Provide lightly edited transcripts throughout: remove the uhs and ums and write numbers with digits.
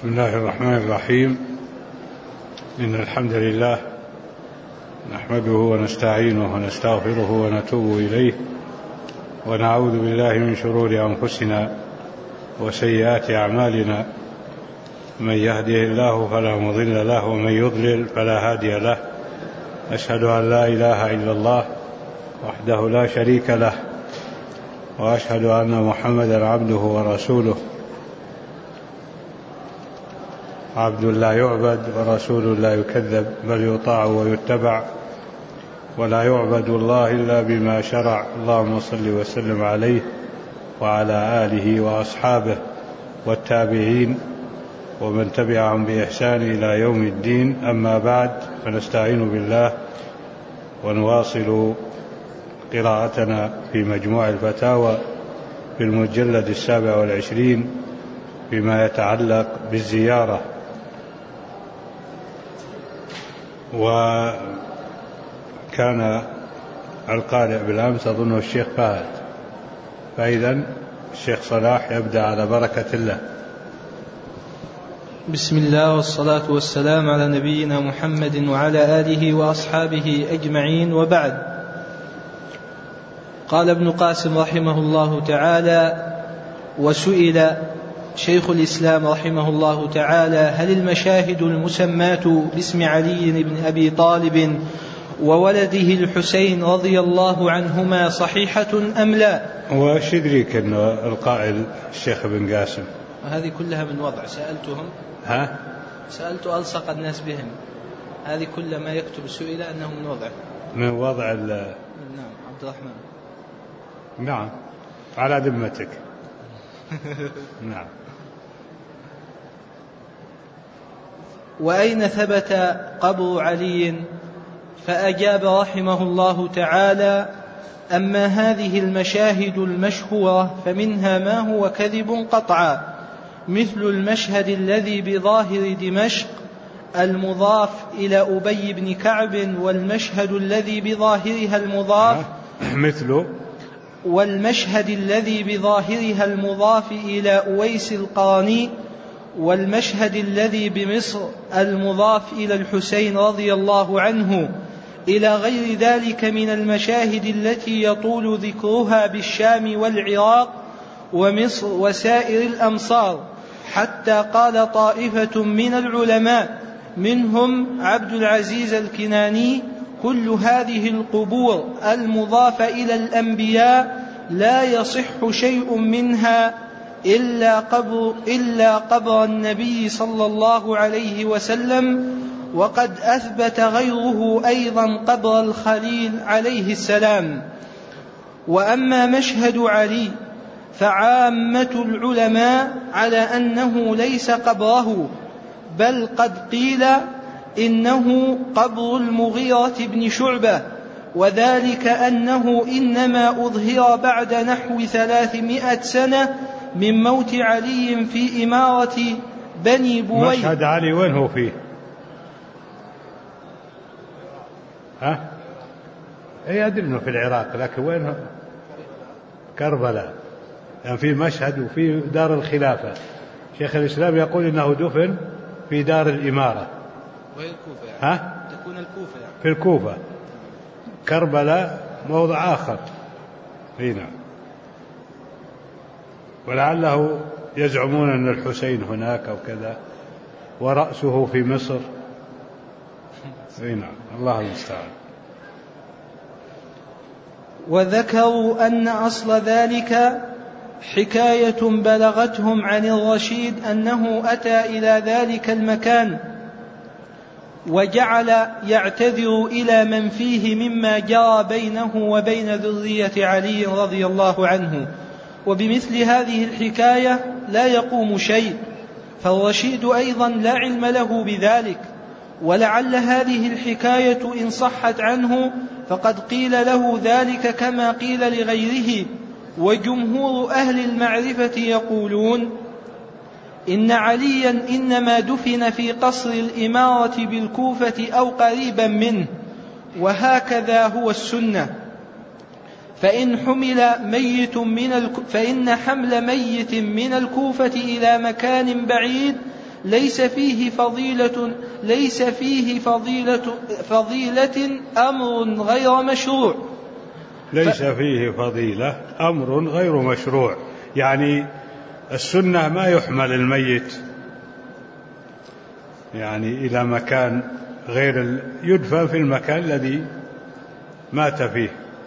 بسم الله الرحمن الرحيم. إن الحمد لله نحمده ونستعينه ونستغفره ونتوب إليه، ونعوذ بالله من شرور أنفسنا وسيئات أعمالنا. من يهده الله فلا مضل له، ومن يضلل فلا هادي له. أشهد أن لا إله إلا الله وحده لا شريك له، وأشهد أن محمدا عبده ورسوله، عبد لا يعبد ورسول لا يكذب، بل يطاع ويتبع، ولا يعبد الله إلا بما شرع. اللهم صل وسلم عليه وعلى آله وأصحابه والتابعين ومن تبعهم بإحسان إلى يوم الدين. أما بعد، فنستعين بالله ونواصل قراءتنا في مجموع الفتاوى في المجلد 27 فيما يتعلق بالزيارة. وكان القارئ بالأمس أظنه الشيخ فهد، فإذا الشيخ صلاح يبدأ على بركة الله. بسم الله والصلاة والسلام على نبينا محمد وعلى آله وأصحابه أجمعين، وبعد. قال ابن قاسم رحمه الله تعالى: وسئل شيخ الإسلام رحمه الله تعالى: هل المشاهد المسماة باسم علي بن أبي طالب وولده الحسين رضي الله عنهما صحيحة أم لا؟ وش يدريك أن القائل الشيخ ابن قاسم؟ وهذه كلها من وضع سألتهم، سألت ألصق الناس بهم، هذه كل ما يكتب سئل أنه من وضع نعم عبد الرحمن، نعم على ذمتك. نعم. وأين ثبت قبر علي؟ فأجاب رحمه الله تعالى: أما هذه المشاهد المشهورة فمنها ما هو كذب قطعا، مثل المشهد الذي بظاهر دمشق المضاف إلى أبي بن كعب، والمشهد الذي بظاهرها المضاف إلى أويس القرني، والمشهد الذي بمصر المضاف إلى الحسين رضي الله عنه، إلى غير ذلك من المشاهد التي يطول ذكرها بالشام والعراق ومصر وسائر الأمصار، حتى قال طائفة من العلماء منهم عبد العزيز الكناني: كل هذه القبور المضافة إلى الأنبياء لا يصح شيء منها إلا قبر النبي صلى الله عليه وسلم، وقد أثبت غيره أيضا قبر الخليل عليه السلام. وأما مشهد علي فعامة العلماء على أنه ليس قبره، بل قد قيل إنه قبر المغيرة بن شعبة، وذلك أنه إنما أظهر بعد نحو 300 سنة من موت علي في إمارة بني بويه. مشهد علي وين هو فيه؟ أدري أنه في العراق، لكن وين هو؟ كربلاء، يعني في مشهد وفي دار الخلافة. شيخ الإسلام يقول إنه دفن في دار الإمارة، وهي الكوفة يعني. تكون الكوفة يعني. في الكوفة. كربلاء موضع آخر هنا، ولعله يزعمون أن الحسين هناك أو كذا، ورأسه في مصر. هنا الله المستعان. وذكروا أن أصل ذلك حكاية بلغتهم عن الرشيد أنه أتى إلى ذلك المكان وجعل يعتذر إلى من فيه مما جرى بينه وبين ذرية علي رضي الله عنه، وبمثل هذه الحكاية لا يقوم شيء، فالرشيد أيضا لا علم له بذلك. ولعل هذه الحكاية إن صحت عنه فقد قيل له ذلك كما قيل لغيره. وجمهور أهل المعرفة يقولون إن عليا إنما دفن في قصر الإمارة بالكوفة أو قريبا منه، وهكذا هو السنة. فإن حمل ميت من الكوفة إلى مكان بعيد ليس فيه فضيلة أمر غير مشروع. ليس فيه فضيلة أمر غير مشروع، يعني السنة ما يحمل الميت يعني إلى مكان غير يدفن في المكان الذي مات فيه،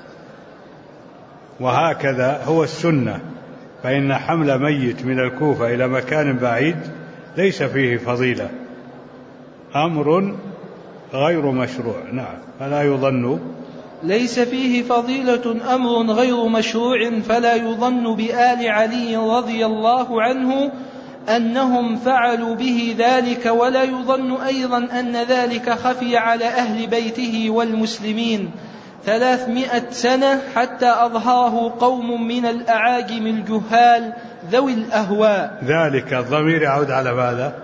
وهكذا هو السنة. فإن حمل ميت من الكوفة إلى مكان بعيد ليس فيه فضيلة، أمر غير مشروع. نعم. فلا يظن ليس فيه فضيلة أمر غير مشروع فلا يظن بآل علي رضي الله عنه أنهم فعلوا به ذلك، ولا يظن أيضا أن ذلك خفي على أهل بيته والمسلمين 300 سنة حتى أظهره قوم من الأعاجم الجهال ذوي الأهواء. ذلك الضمير يعود على ماذا؟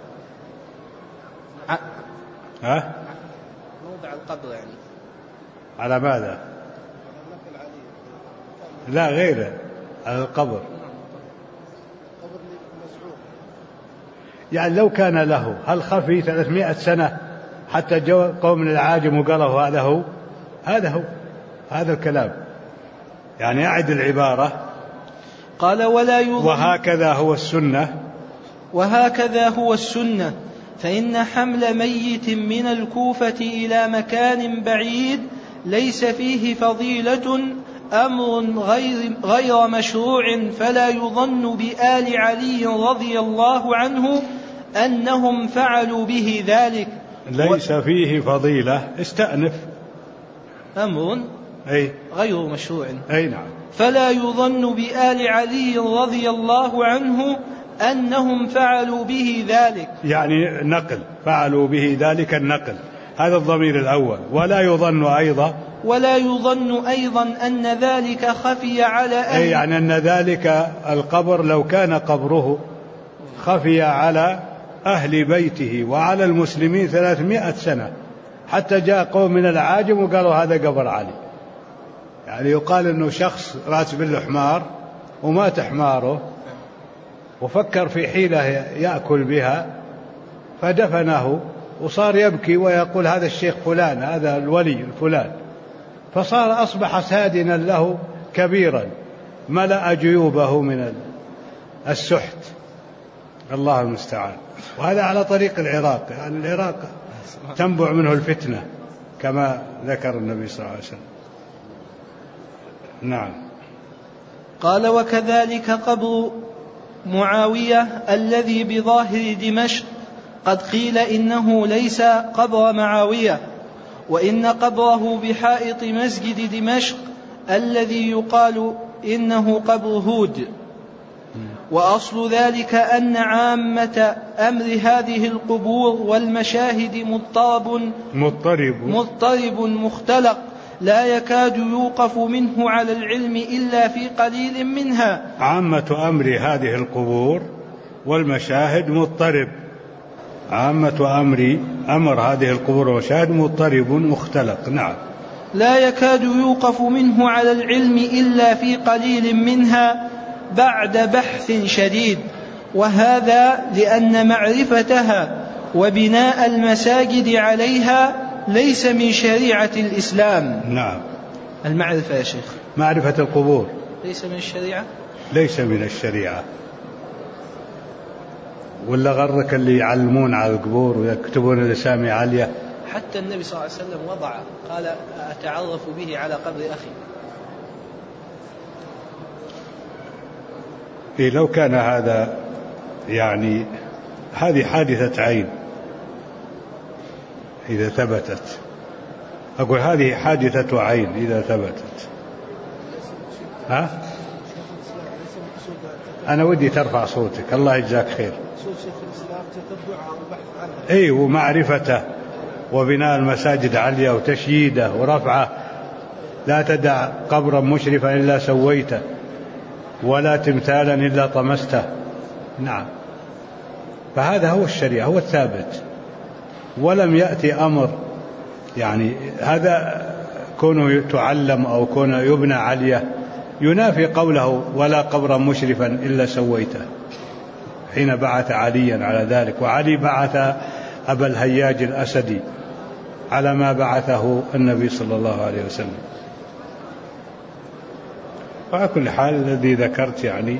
موضع القبر يعني. على ماذا؟ لا غيره، على القبر. يعني لو كان له، هل خفي 300 سنة حتى جو قوم من العاجم وقالوا هذا الكلام، يعني أعد العبارة. قال ولا يظن وهكذا هو السنة فإن حمل ميت من الكوفة إلى مكان بعيد ليس فيه فضيلة أمر غير مشروع فلا يظن بآل علي رضي الله عنه أنهم فعلوا به ذلك. ليس فيه فضيلة، استأنف. أمر غير مشروع. نعم. فلا يظن بآل علي رضي الله عنه أنهم فعلوا به ذلك، يعني نقل، فعلوا به ذلك النقل، هذا الضمير الأول. ولا يظن أيضا أن ذلك خفي على أهل، يعني أن ذلك القبر لو كان قبره خفي على أهل بيته وعلى المسلمين 300 سنة حتى جاء قوم من العاجم وقالوا هذا قبر علي. يعني يقال أنه شخص راتب له حمار ومات حماره وفكر في حيلة يأكل بها فدفنه وصار يبكي ويقول هذا الشيخ فلان، هذا الولي الفلان، أصبح سادنا له كبيرا ملأ جيوبه من السحت. الله المستعان. وهذا على طريق العراق، يعني العراق تنبع منه الفتنة كما ذكر النبي صلى الله عليه وسلم. نعم. قال وكذلك قبر معاوية الذي بظاهر دمشق قد قيل إنه ليس قبر معاوية، وإن قبره بحائط مسجد دمشق الذي يقال إنه قبر هود. وأصل ذلك أن عامة أمر هذه القبور والمشاهد مضطرب مختلق لا يكاد يوقف منه على العلم إلا في قليل منها. عامة أمر هذه القبور والمشاهد مضطرب، عامة أمر هذه القبور والمشاهد مضطرب مختلق. نعم. لا يكاد يوقف منه على العلم إلا في قليل منها بعد بحث شديد، وهذا لأن معرفتها وبناء المساجد عليها ليس من شريعة الإسلام. نعم. المعرفة يا شيخ، معرفة القبور ليس من الشريعة، ليس من الشريعة. ولا غرك اللي يعلمون على القبور ويكتبون الأسامي عالية. حتى النبي صلى الله عليه وسلم وضع قال أتعرف به على قبر أخي. لو كان هذا يعني هذه حادثة عين إذا ثبتت، أقول هذه حادثة عين إذا ثبتت. أنا ودي ترفع صوتك، الله يجزاك خير. ومعرفته وبناء المساجد عليا وتشييده ورفعه. لا تدع قبرا مشرفا إلا سويته ولا تمثالا إلا طمسته. نعم. فهذا هو الشريعة، هو الثابت. ولم يأتي أمر يعني هذا كونه تعلم أو كونه يبنى عليه ينافي قوله ولا قبرا مشرفا إلا سويته. حين بعث عليا على ذلك، وعلي بعث أبا الهياج الأسدي على ما بعثه النبي صلى الله عليه وسلم. وعلى كل حال الذي ذكرت يعني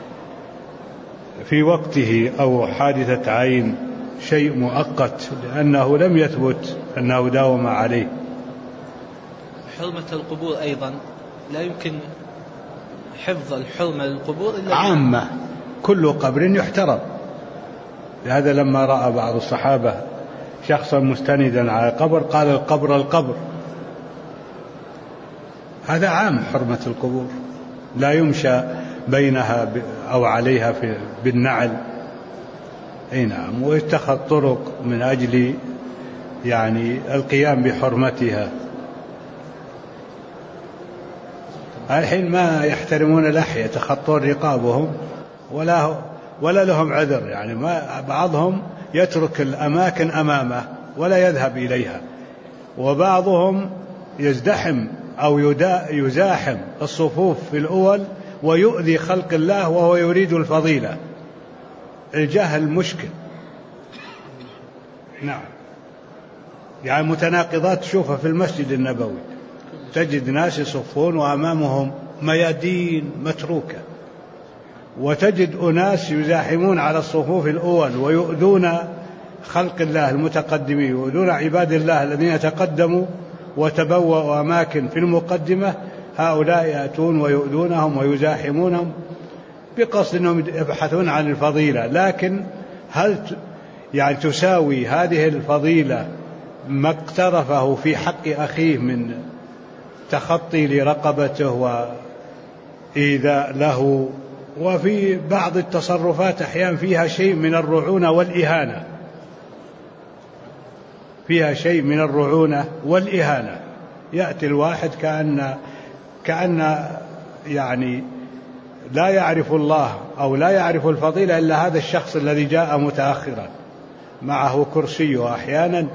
في وقته أو حادثة عين شيء مؤقت، لأنه لم يثبت أنه داوم عليه. حرمة القبور أيضا لا يمكن حفظ الحرمة للقبور إلا عامة، كل قبر يحترم. لهذا لما رأى بعض الصحابة شخصا مستندا على قبر قال القبر القبر. هذا عام حرمة القبور، لا يمشى بينها أو عليها بالنعل. أي نعم، واتخذ طرق من أجل يعني القيام بحرمتها. الحين ما يحترمون الأحياء، يتخطون رقابهم ولا لهم عذر، يعني ما بعضهم يترك الأماكن أمامه ولا يذهب إليها، وبعضهم يزدحم أو يزاحم الصفوف في الأول ويؤذي خلق الله وهو يريد الفضيلة. الجهل مشكل. نعم، يعني متناقضات تشوفها في المسجد النبوي، تجد ناس يصفون وأمامهم ميادين متروكة، وتجد أناس يزاحمون على الصفوف الأول ويؤذون خلق الله المتقدمين، يؤذون عباد الله الذين يتقدموا وتبوأوا أماكن في المقدمة. هؤلاء يأتون ويؤذونهم ويزاحمونهم بقصد أنهم يبحثون عن الفضيلة. لكن هل يعني تساوي هذه الفضيلة ما اقترفه في حق أخيه من تخطي لرقبته وإيذاء له، وفي بعض التصرفات أحيانا فيها شيء من الرعونة والإهانة، فيها شيء من الرعونة والإهانة. يأتي الواحد كأن يعني لا يعرف الله أو لا يعرف الفضيلة إلا هذا الشخص الذي جاء متأخرا معه كرسي أحيانا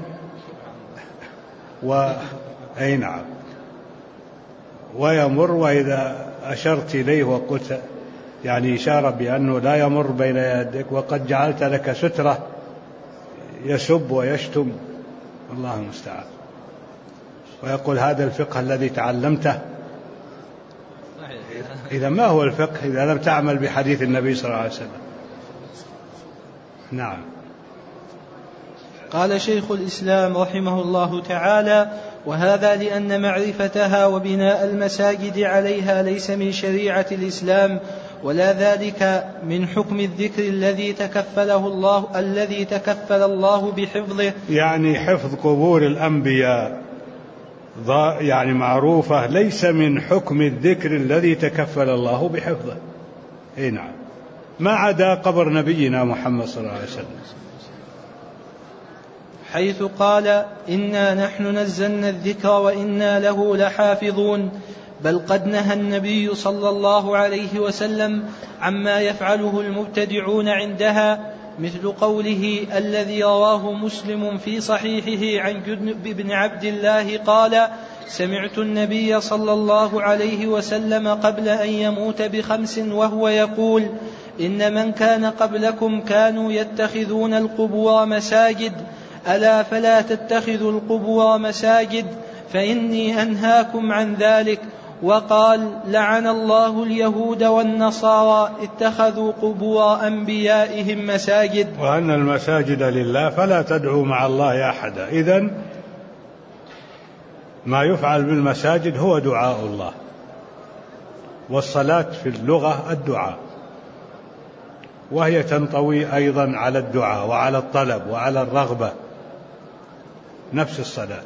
أي نعم، ويمر، وإذا أشرت إليه وقلت يعني إشارة بأنه لا يمر بين يدك وقد جعلت لك سترة، يسب ويشتم، الله المستعان، ويقول هذا الفقه الذي تعلمته. إذا ما هو الفقه إذا لم تعمل بحديث النبي صلى الله عليه وسلم؟ نعم. قال شيخ الإسلام رحمه الله تعالى: وهذا لأن معرفتها وبناء المساجد عليها ليس من شريعة الإسلام، ولا ذلك من حكم الذكر الذي تكفل الله بحفظه. يعني حفظ قبور الأنبياء يعني معروفة، ليس من حكم الذكر الذي تكفل الله بحفظه. اي نعم، ما عدا قبر نبينا محمد صلى الله عليه وسلم، حيث قال: إنا نحن نزلنا الذكر وإنا له لحافظون. بل قد نهى النبي صلى الله عليه وسلم عما يفعله المبتدعون عندها، مثل قوله الذي رواه مسلم في صحيحه عن جندب بن عبد الله قال: سمعت النبي صلى الله عليه وسلم قبل أن يموت ب5 وهو يقول: إن من كان قبلكم كانوا يتخذون القبور مساجد، ألا فلا تتخذوا القبور مساجد فإني أنهاكم عن ذلك. وقال: لعن الله اليهود والنصارى اتخذوا قبور أنبيائهم مساجد. وأن المساجد لله فلا تدعوا مع الله أحدا. إذن ما يفعل بالمساجد هو دعاء الله، والصلاة في اللغة الدعاء، وهي تنطوي أيضا على الدعاء وعلى الطلب وعلى الرغبة، نفس الصلاة.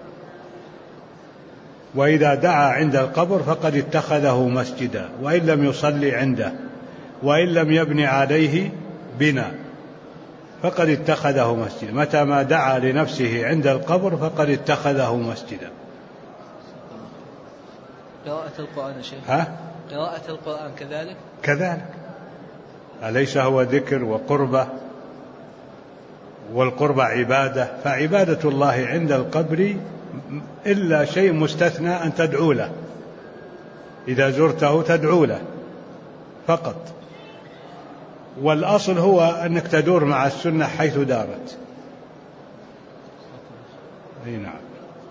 وإذا دعا عند القبر فقد اتخذه مسجدا، وإن لم يصلي عنده وإن لم يبني عليه بنا فقد اتخذه مسجدا. متى ما دعا لنفسه عند القبر فقد اتخذه مسجدا. قراءة القرآن شيخ، قراءة القرآن كذلك أليس هو ذكر وقربة؟ والقربة عبادة، فعبادة الله عند القبر إلا شيء مستثنى أن تدعو له، إذا زرته تدعو له فقط. والأصل هو أنك تدور مع السنة حيث دارت. أي نعم.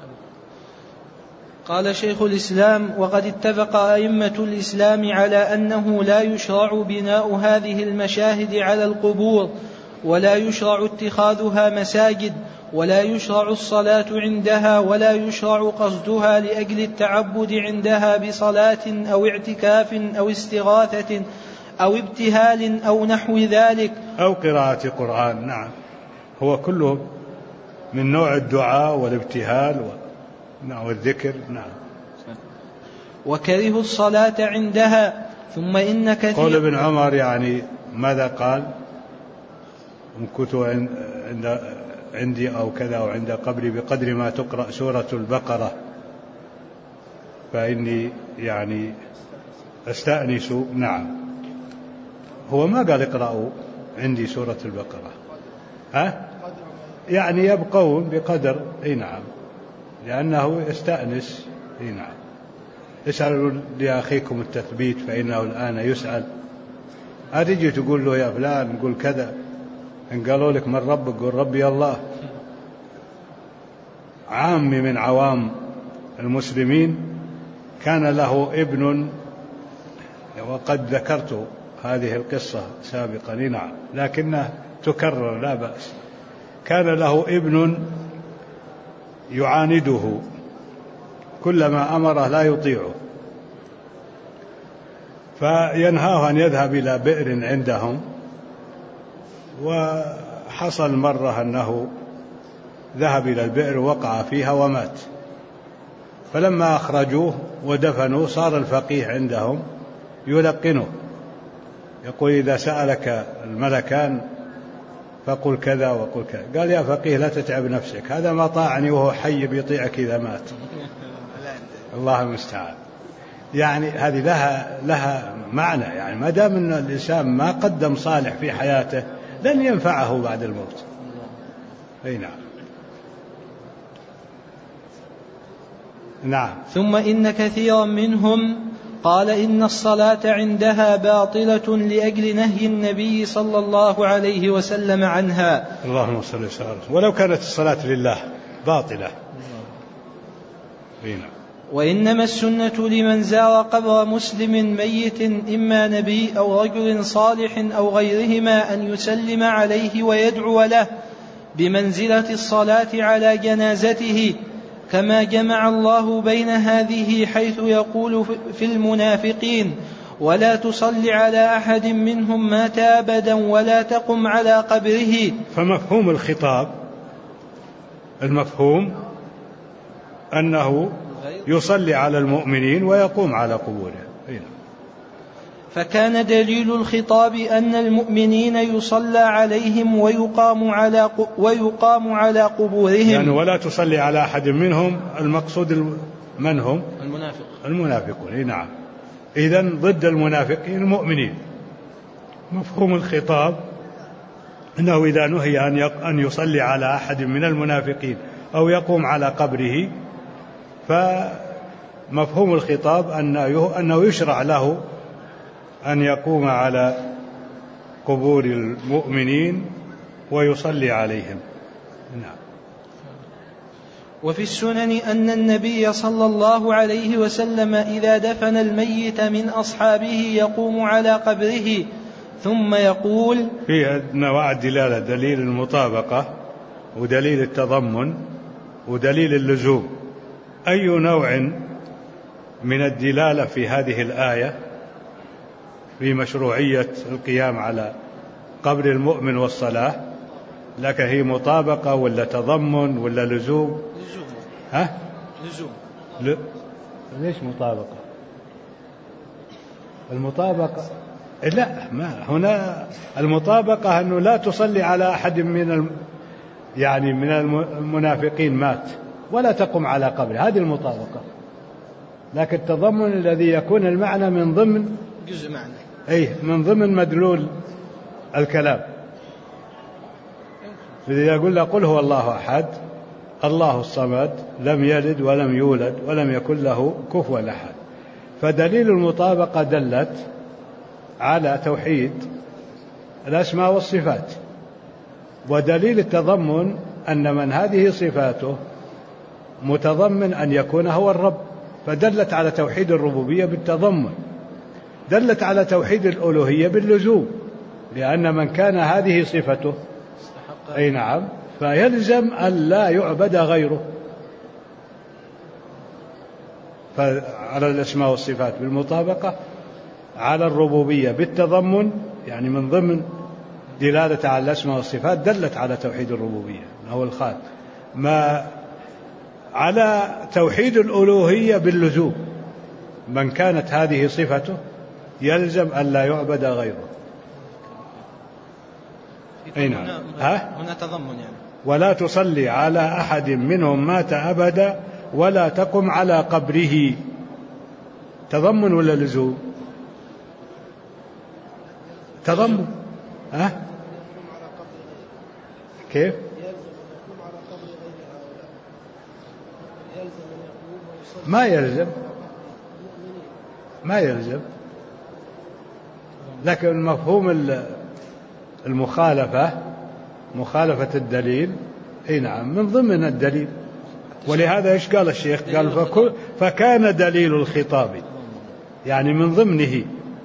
قال شيخ الإسلام: وقد اتفق أئمة الإسلام على أنه لا يشرع بناء هذه المشاهد على القبور، ولا يشرع اتخاذها مساجد، ولا يشرع الصلاة عندها، ولا يشرع قصدها لأجل التعبد عندها بصلاة أو اعتكاف أو استغاثة أو ابتهال أو نحو ذلك، أو قراءة قرآن. نعم، هو كله من نوع الدعاء والابتهال والذكر. نعم. وكره الصلاة عندها. ثم إن كثير قول ابن عمر يعني ماذا قال؟ إن كنت عندي أو كذا أو عند قبري بقدر ما تقرأ سورة البقرة فإني يعني أستأنس. نعم، هو ما قال اقرأوا عندي سورة البقرة، يعني يبقون بقدر. اي نعم، لأنه يستأنس. اي نعم. اسألوا لأخيكم التثبيت فإنه الآن يسأل. أتجي تقول له يا فلان قل كذا، إن قالوا لك من ربك قل ربي الله. عام من عوام المسلمين كان له ابن، وقد ذكرت هذه القصة سابقا. نعم، لكنها تكرر لا بأس. كان له ابن يعانده، كلما أمره لا يطيعه، فينهاه أن يذهب إلى بئر عندهم. وحصل مرة أنه ذهب إلى البئر وقع فيها ومات. فلما أخرجوه ودفنوه صار الفقيه عندهم يلقنه، يقول إذا سألك الملكان فقل كذا وقل كذا. قال يا فقيه لا تتعب نفسك، هذا ما طاعني وهو حي بيطيعك إذا مات. الله المستعان. يعني هذه لها معنى، يعني ما دام أن الإنسان ما قدم صالح في حياته لن ينفعه بعد الموت. أي نعم. نعم. ثم إن كثيرا منهم قال إن الصلاة عندها باطلة لأجل نهي النبي صلى الله عليه وسلم عنها. اللهم صل وسلم. ولو كانت الصلاة لله باطلة. نعم. وإنما السنة لمن زار قبر مسلم ميت إما نبي أو رجل صالح أو غيرهما أن يسلم عليه ويدعو له بمنزلة الصلاة على جنازته، كما جمع الله بين هذه حيث يقول في المنافقين: ولا تصل على أحد منهم مات أبدا ولا تقم على قبره. فمفهوم الخطاب، المفهوم أنه يصلي على المؤمنين ويقوم على قبورهم. فكان دليل الخطاب أن المؤمنين يصلى عليهم ويقام على قبورهم. يعني ولا تصلي على أحد منهم، المقصود من هم؟ المنافقون. نعم. إذن ضد المنافقين المؤمنين. مفهوم الخطاب أنه إذا نهي أن يصلي على أحد من المنافقين أو يقوم على قبره، فمفهوم الخطاب أنه يشرع له أن يقوم على قبور المؤمنين ويصلي عليهم. نعم. وفي السنن أن النبي صلى الله عليه وسلم إذا دفن الميت من أصحابه يقوم على قبره ثم يقول. في نوع الدلالة: دليل المطابقة ودليل التضمن ودليل اللزوم. أي نوع من الدلالة في هذه الآية في مشروعية القيام على قبر المؤمن والصلاة؟ لك هي مطابقة ولا تضمن ولا لزوم؟ لزوم. ليش مطابقة؟ المطابقة لا، ما هنا المطابقة أنه لا تصلي على أحد من المنافقين مات ولا تقم على قبره، هذه المطابقة. لكن التضمن الذي يكون المعنى من ضمن جزء معنى، من ضمن مدلول الكلام. إذا يقول قل هو الله أحد الله الصمد لم يلد ولم يولد ولم يكن له كفوا أحد، فدليل المطابقة دلت على توحيد الأسماء والصفات. ودليل التضمن أن من هذه صفاته متضمن أن يكون هو الرب، فدلت على توحيد الربوبية بالتضمن. دلت على توحيد الألوهية باللزوم، لأن من كان هذه صفته أي نعم فيلزم أن لا يعبد غيره. فعلى الأسماء والصفات بالمطابقة، على الربوبية بالتضمن، يعني من ضمن دلالة على الأسماء والصفات دلت على توحيد الربوبية هو الخالق. ما على توحيد الألوهية باللزوم، من كانت هذه صفته يلزم أن لا يعبد غيره. أين هنا تضمن يعني. ولا تصلي على أحد منهم مات أبدا ولا تقم على قبره. تضمن ولا لزوم؟ تضمن. كيف؟ ما يلزم، لكن مفهوم المخالفة، مخالفة الدليل، اي نعم من ضمن الدليل. ولهذا ايش قال الشيخ؟ قال فكان دليل الخطاب، يعني من ضمنه.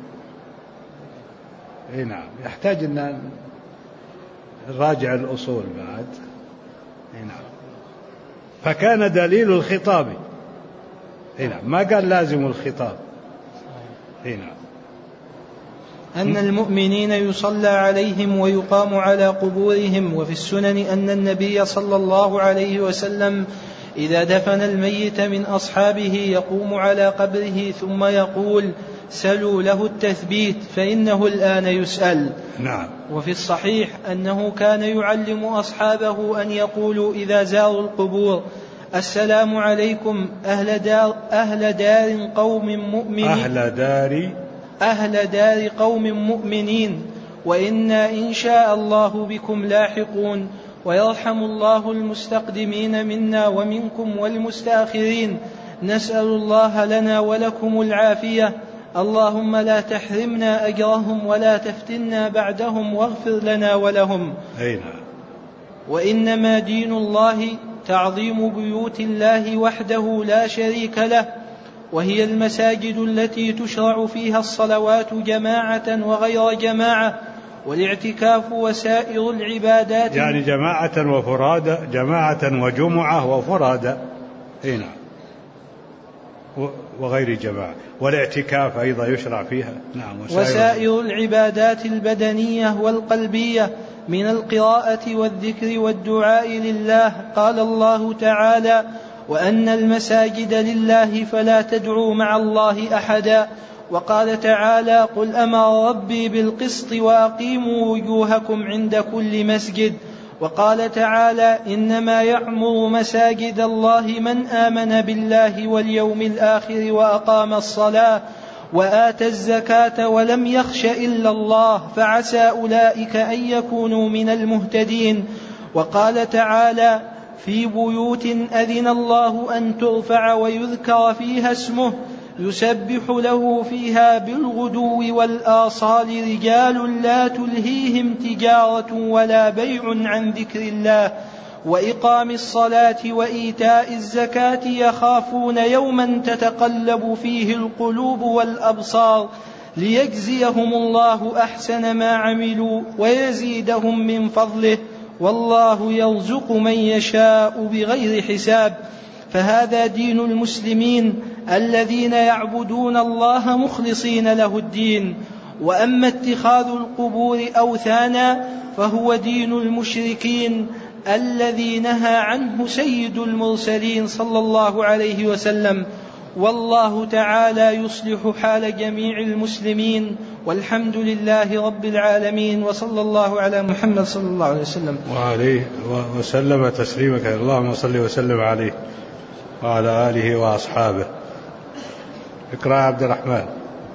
اي نعم، يحتاج ان نراجع الأصول بعد. اي نعم، فكان دليل الخطاب. اي نعم، ما قال لازم الخطاب. اي نعم. أن المؤمنين يصلى عليهم ويقام على قبورهم. وفي السنن أن النبي صلى الله عليه وسلم إذا دفن الميت من أصحابه يقوم على قبره ثم يقول: سلوا له التثبيت فإنه الآن يسأل. نعم. وفي الصحيح أنه كان يعلم أصحابه أن يقولوا إذا زاروا القبور: السلام عليكم أهل دار قوم مؤمنين، أهل دار قوم مؤمنين، وإنا إن شاء الله بكم لاحقون، ويرحم الله المستقدمين منا ومنكم والمستأخرين، نسأل الله لنا ولكم العافية، اللهم لا تحرمنا أجرهم ولا تفتنا بعدهم واغفر لنا ولهم. وإنما دين الله تعظيم بيوت الله وحده لا شريك له، وهي المساجد التي تشرع فيها الصلوات جماعة وغير جماعة، والاعتكاف وسائر العبادات، يعني جماعة وفرادى، جماعة وجمعة وفرادى، هنا وغير جماعة، والاعتكاف أيضا يشرع فيها. نعم. وسائر العبادات البدنية والقلبية من القراءة والذكر والدعاء لله. قال الله تعالى: وأن المساجد لله فلا تدعوا مع الله أحدا. وقال تعالى: قل أمر ربي بالقسط وأقيموا وجوهكم عند كل مسجد. وقال تعالى: إنما يعمر مساجد الله من آمن بالله واليوم الآخر وأقام الصلاة وآتى الزكاة ولم يخش إلا الله فعسى أولئك أن يكونوا من المهتدين. وقال تعالى: في بيوت أذن الله أن ترفع ويذكر فيها اسمه يسبح له فيها بالغدو والآصال رجال لا تلهيهم تجارة ولا بيع عن ذكر الله وإقام الصلاة وإيتاء الزكاة يخافون يوما تتقلب فيه القلوب والأبصار ليجزيهم الله أحسن ما عملوا ويزيدهم من فضله والله يرزق من يشاء بغير حساب. فهذا دين المسلمين الذين يعبدون الله مخلصين له الدين. وأما اتخاذ القبور أوثانا فهو دين المشركين الذي نهى عنه سيد المرسلين صلى الله عليه وسلم. والله تعالى يصلح حال جميع المسلمين، والحمد لله رب العالمين، وصلى الله على محمد صلى الله عليه وسلم وعليه وسلم تسليمك. اللهم صل وسلم عليه وعلى آله وأصحابه. اقرأ عبد الرحمن.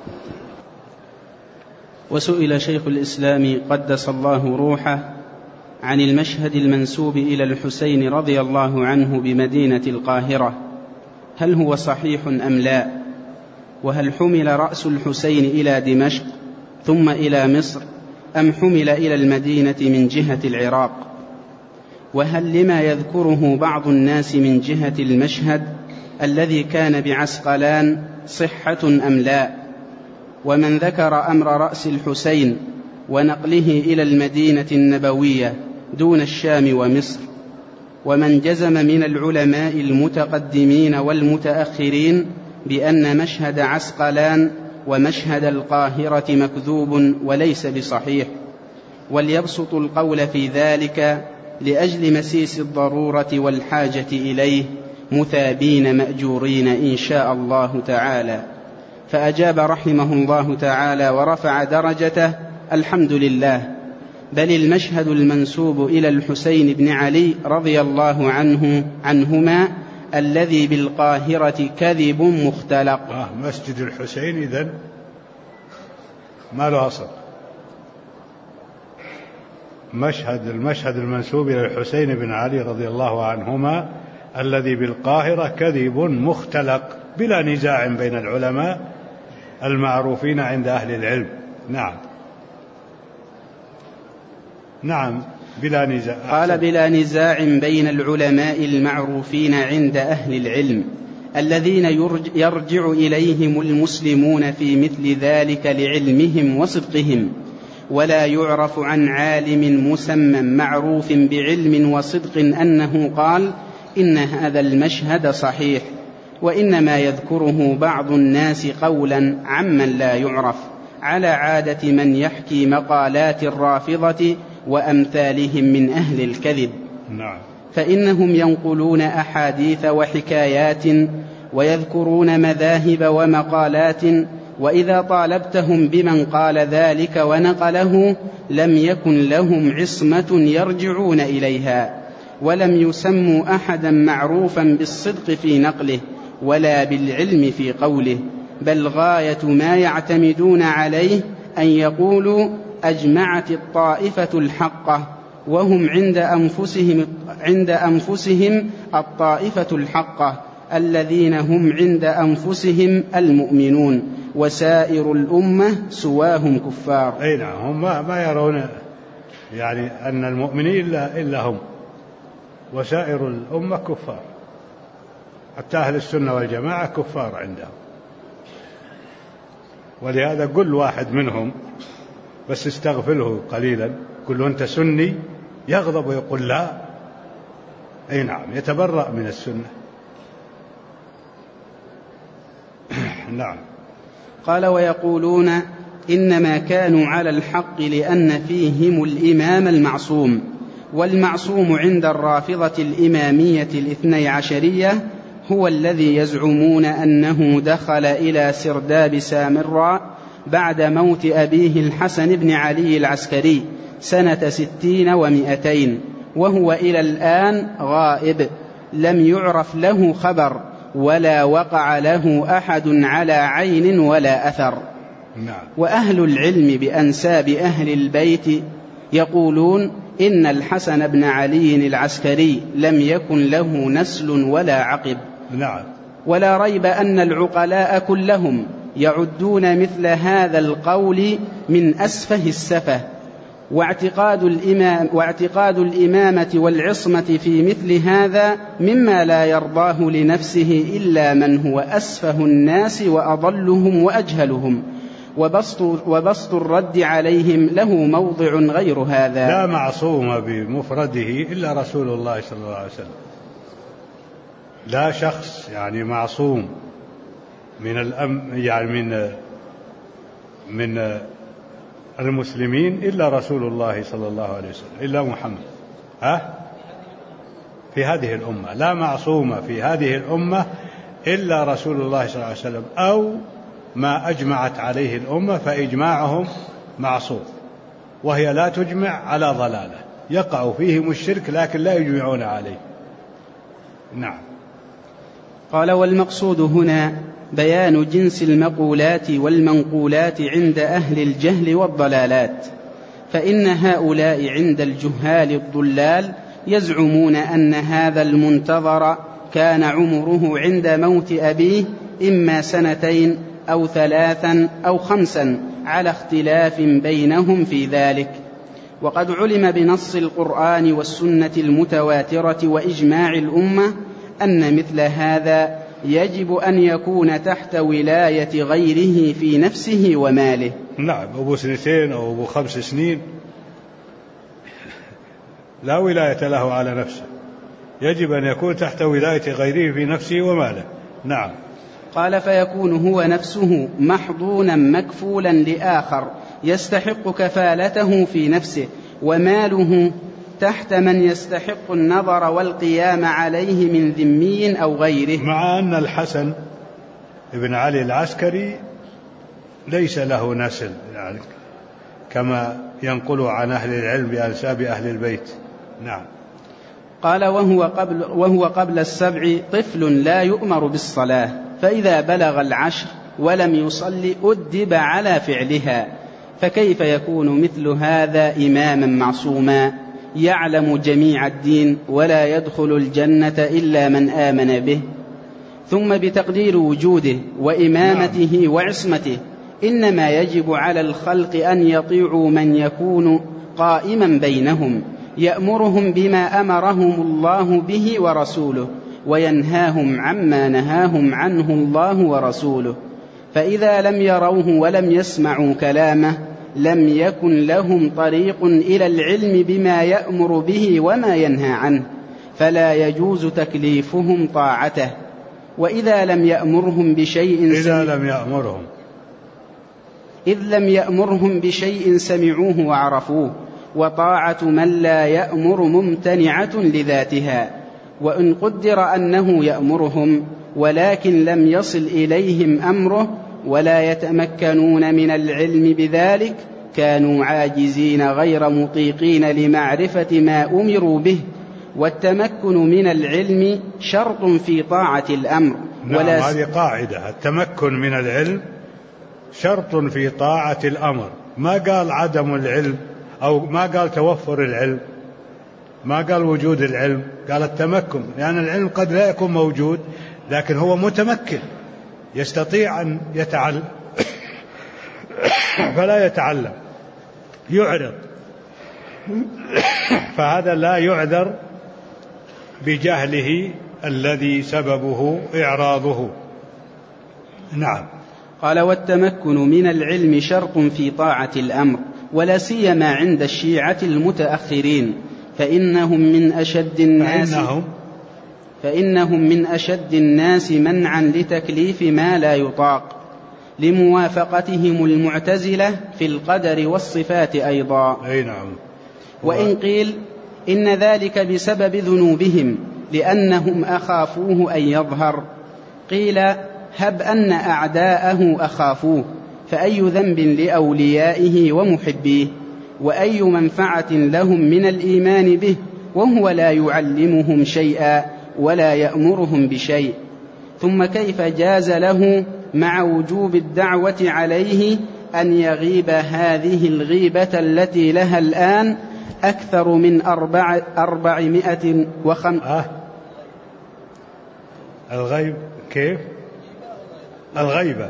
وسئل شيخ الإسلام قدس الله روحه عن المشهد المنسوب إلى الحسين رضي الله عنه بمدينة القاهرة، هل هو صحيح أم لا؟ وهل حمل رأس الحسين إلى دمشق ثم إلى مصر أم حمل إلى المدينة من جهة العراق؟ وهل لما يذكره بعض الناس من جهة المشهد الذي كان بعسقلان صحة أم لا؟ ومن ذكر أمر رأس الحسين ونقله إلى المدينة النبوية دون الشام ومصر؟ ومن جزم من العلماء المتقدمين والمتأخرين بأن مشهد عسقلان ومشهد القاهرة مكذوب وليس بصحيح، وليبسط القول في ذلك لأجل مسيس الضرورة والحاجة إليه، مثابين مأجورين إن شاء الله تعالى. فأجاب رحمه الله تعالى ورفع درجته: الحمد لله، بل المشهد المنسوب إلى الحسين بن علي رضي الله عنهما الذي بالقاهرة كذب مختلق. مسجد الحسين إذن ما له أصل. المشهد المنسوب إلى الحسين بن علي رضي الله عنهما الذي بالقاهرة كذب مختلق بلا نزاع بين العلماء المعروفين عند أهل العلم. نعم بلا نزاع. قال: بلا نزاع بين العلماء المعروفين عند أهل العلم الذين يرجع إليهم المسلمون في مثل ذلك لعلمهم وصدقهم، ولا يعرف عن عالم مسمى معروف بعلم وصدق أنه قال إن هذا المشهد صحيح، وإنما يذكره بعض الناس قولا عمن لا يعرف، على عادة من يحكي مقالات الرافضة وأمثالهم من أهل الكذب. فإنهم ينقلون أحاديث وحكايات ويذكرون مذاهب ومقالات، وإذا طالبتهم بمن قال ذلك ونقله لم يكن لهم عصمة يرجعون إليها، ولم يسموا أحدا معروفا بالصدق في نقله ولا بالعلم في قوله، بل غاية ما يعتمدون عليه أن يقولوا أجمعت الطائفة الحقة، وهم عند أنفسهم الطائفة الحقة الذين هم عند أنفسهم المؤمنون، وسائر الأمة سواهم كفار. أي نعم، هم ما يرون يعني أن المؤمنين إلا هم، وسائر الأمة كفار، حتى أهل السنة والجماعة كفار عندهم. ولهذا كل واحد منهم بس استغفله قليلا، قل له أنت سني، يغضب ويقول لا. أي نعم، يتبرأ من السنة. نعم. قال: ويقولون إنما كانوا على الحق لأن فيهم الإمام المعصوم، والمعصوم عند الرافضة الإمامية الاثني عشرية هو الذي يزعمون أنه دخل إلى سرداب سامراء بعد موت أبيه الحسن بن علي العسكري سنة 60 و200، وهو إلى الآن غائب، لم يعرف له خبر ولا وقع له أحد على عين ولا أثر. وأهل العلم بأنساب أهل البيت يقولون إن الحسن بن علي العسكري لم يكن له نسل ولا عقب. ولا ريب أن العقلاء كلهم يعدون مثل هذا القول من أسفه السفه، واعتقاد الإمامة والعصمة في مثل هذا مما لا يرضاه لنفسه إلا من هو أسفه الناس وأضلهم وأجهلهم، وبسط الرد عليهم له موضع غير هذا. لا معصوم بمفرده إلا رسول الله صلى الله عليه وسلم، لا شخص يعني معصوم من المسلمين إلا رسول الله صلى الله عليه وسلم، إلا محمد. في هذه الأمة لا معصوم في هذه الأمة إلا رسول الله صلى الله عليه وسلم، أو ما أجمعت عليه الأمة فإجماعهم معصوم، وهي لا تجمع على ضلالة، يقع فيهم الشرك لكن لا يجمعون عليه. نعم. قال: والمقصود هنا بيان جنس المقولات والمنقولات عند أهل الجهل والضلالات، فإن هؤلاء عند الجهال الضلال يزعمون أن هذا المنتظر كان عمره عند موت أبيه إما 2 أو 3 أو 5 على اختلاف بينهم في ذلك. وقد علم بنص القرآن والسنة المتواترة وإجماع الأمة أن مثل هذا يجب أن يكون تحت ولاية غيره في نفسه وماله. نعم، أبو 2 أو أبو 5 سنين لا ولاية له على نفسه، يجب أن يكون تحت ولاية غيره في نفسه وماله. نعم. قال فيكون هو نفسه محضونا مكفولا لآخر يستحق كفالته في نفسه، وماله تحت من يستحق النظر والقيام عليه من ذمي أو غيره. مع أن الحسن بن علي العسكري ليس له نسل، يعني كما ينقل عن أهل العلم بأنساب أهل البيت. نعم. قال وهو قبل 7 طفل لا يؤمر بالصلاة، فإذا بلغ 10 ولم يصل أدب على فعلها، فكيف يكون مثل هذا إماما معصوما يعلم جميع الدين ولا يدخل الجنة إلا من آمن به؟ ثم بتقدير وجوده وإمامته وعصمته إنما يجب على الخلق أن يطيعوا من يكون قائما بينهم يأمرهم بما أمرهم الله به ورسوله وينهاهم عما نهاهم عنه الله ورسوله، فإذا لم يروه ولم يسمعوا كلامه لم يكن لهم طريق إلى العلم بما يأمر به وما ينهى عنه، فلا يجوز تكليفهم طاعته. وإذا لم يأمرهم بشيء إذ لم يأمرهم بشيء سمعوه وعرفوه، وطاعة من لا يأمر ممتنعة لذاتها. وإن قدر أنه يأمرهم ولكن لم يصل إليهم أمره ولا يتمكنون من العلم بذلك كانوا عاجزين غير مطيقين لمعرفة ما أمروا به، والتمكن من العلم شرط في طاعة الأمر. نعم، هذه قاعدة، التمكن من العلم شرط في طاعة الأمر. ما قال عدم العلم أو ما قال توفر العلم، ما قال وجود العلم، قال التمكن، لأن يعني العلم قد لا يكون موجود لكن هو متمكن يستطيع أن يتعلم فلا يتعلم، يعرض، فهذا لا يعذر بجهله الذي سببه إعراضه. نعم. قال والتمكن من العلم شرط في طاعة الأمر، ولا سيما عند الشيعة المتأخرين، فإنهم من أشد الناس منعا لتكليف ما لا يطاق، لموافقتهم المعتزلة في القدر والصفات أيضا. أي نعم. وإن قيل إن ذلك بسبب ذنوبهم لأنهم أخافوه أن يظهر، قيل هب أن أعداءه أخافوه، فأي ذنب لأوليائه ومحبيه، وأي منفعة لهم من الإيمان به وهو لا يعلمهم شيئا ولا يأمرهم بشيء؟ ثم كيف جاز له مع وجوب الدعوة عليه أن يغيب هذه الغيبة التي لها الآن أكثر من 405 الغيب كيف؟ الغيبة.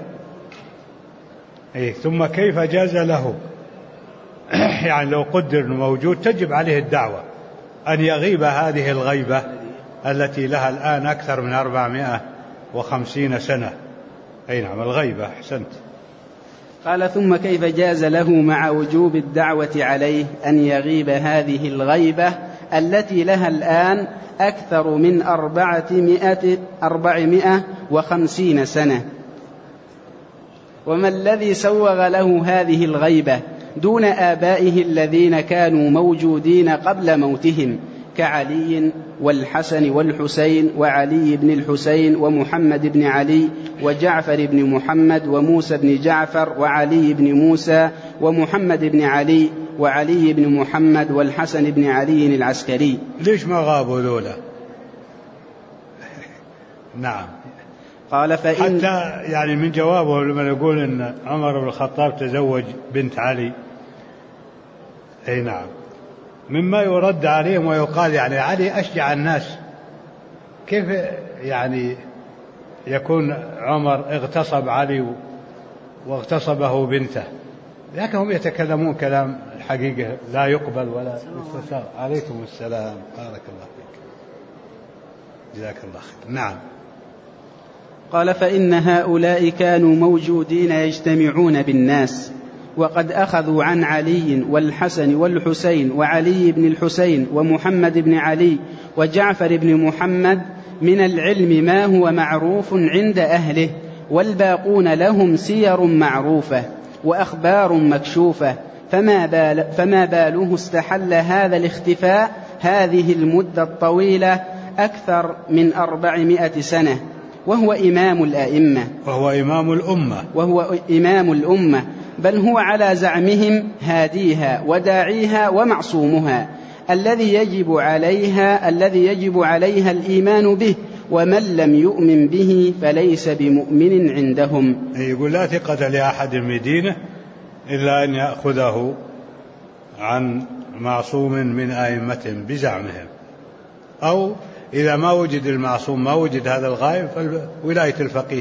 ثم كيف جاز له يعني لو قدر موجود تجب عليه الدعوة أن يغيب هذه الغيبة التي لها الآن أكثر من 450 سنة. أي نعم، الغيبة. أحسنت. قال ثم كيف جاز له مع وجوب الدعوة عليه أن يغيب هذه الغيبة التي لها الآن أكثر من 450 سنة؟ وما الذي سوغ له هذه الغيبة دون آبائه الذين كانوا موجودين قبل موتهم كعلي والحسن والحسين وعلي بن الحسين ومحمد بن علي وجعفر بن محمد وموسى بن جعفر وعلي بن موسى ومحمد بن علي وعلي بن محمد والحسن بن علي العسكري؟ ليش ما غابوا ذولا؟ نعم. قال حتى يعني من جوابه لما يقول إن عمر بن الخطاب تزوج بنت علي، أي نعم، مما يرد عليهم ويقال يعني علي أشجع الناس، كيف يعني يكون عمر اغتصب علي واغتصبه بنته؟ لكن هم يتكلمون كلام الحقيقة لا يقبل ولا يستساغ. عليكم السلام، بارك الله فيك، جزاك الله خير. نعم. قال: فإن هؤلاء كانوا موجودين يجتمعون بالناس، وقد أخذوا عن علي والحسن والحسين وعلي بن الحسين ومحمد بن علي وجعفر بن محمد من العلم ما هو معروف عند أهله، والباقون لهم سير معروفة وأخبار مكشوفة، فما باله استحل هذا الاختفاء هذه المدة الطويلة أكثر من 400 سنة، وهو إمام الأئمة، وهو إمام الأمة، بل هو على زعمهم هاديها وداعيها ومعصومها، الذي يجب عليها الإيمان به، ومن لم يؤمن به فليس بمؤمن عندهم. يقول: لا ثقة لأحد من دينه إلا أن يأخذه عن معصوم من أئمتهم بزعمهم، أو إذا ما وجد المعصوم، ما وجد هذا الغائب، فولاية الفقيه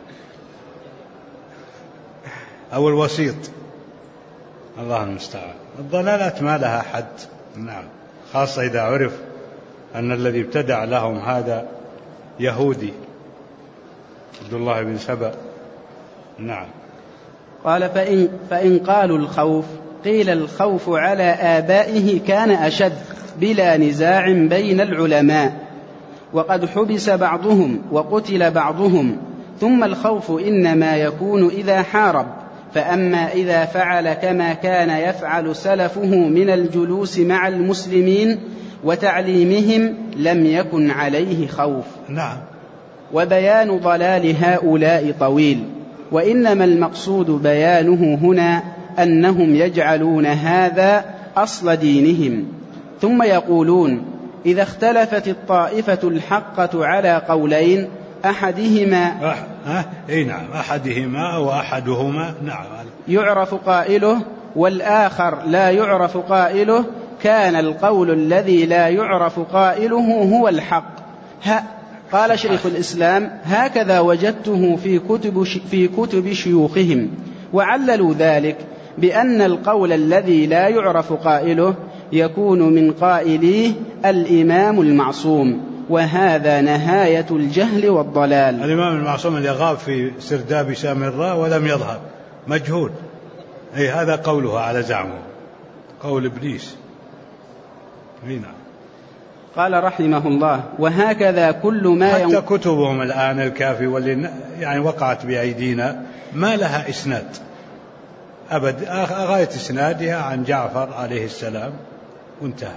أو الوسيط. الله المستعان. الضلالات ما لها حد. نعم. خاصة إذا عرف أن الذي ابتدع لهم هذا يهودي، عبد الله بن سبأ. نعم. قال: فإن قالوا الخوف، قيل: الخوف على آبائه كان أشد بلا نزاع بين العلماء، وقد حبس بعضهم وقتل بعضهم، ثم الخوف إنما يكون إذا حارب، فأما إذا فعل كما كان يفعل سلفه من الجلوس مع المسلمين وتعليمهم لم يكن عليه خوف. نعم. وبيان ضلال هؤلاء طويل، وإنما المقصود بيانه هنا أنهم يجعلون هذا أصل دينهم، ثم يقولون: إذا اختلفت الطائفة الحقة على قولين أحدهما أحدهما أو أحدهما، نعم، يعرف قائله والآخر لا يعرف قائله، كان القول الذي لا يعرف قائله هو الحق. قال شيخ الإسلام: هكذا وجدته في كتب شيوخهم، وعللوا ذلك بأن القول الذي لا يعرف قائله يكون من قائليه الإمام المعصوم، وهذا نهاية الجهل والضلال. الإمام المعصوم اللي غاب في سرداب سامراء ولم يظهر، مجهول، هذا قوله على زعمه، قول إبليس. هنا قال رحمه الله: وهكذا كل ما حتى كتبهم الآن الكافي واللي يعني وقعت بأيدينا ما لها إسناد أبد، غاية إسنادها عن جعفر عليه السلام وانتهى،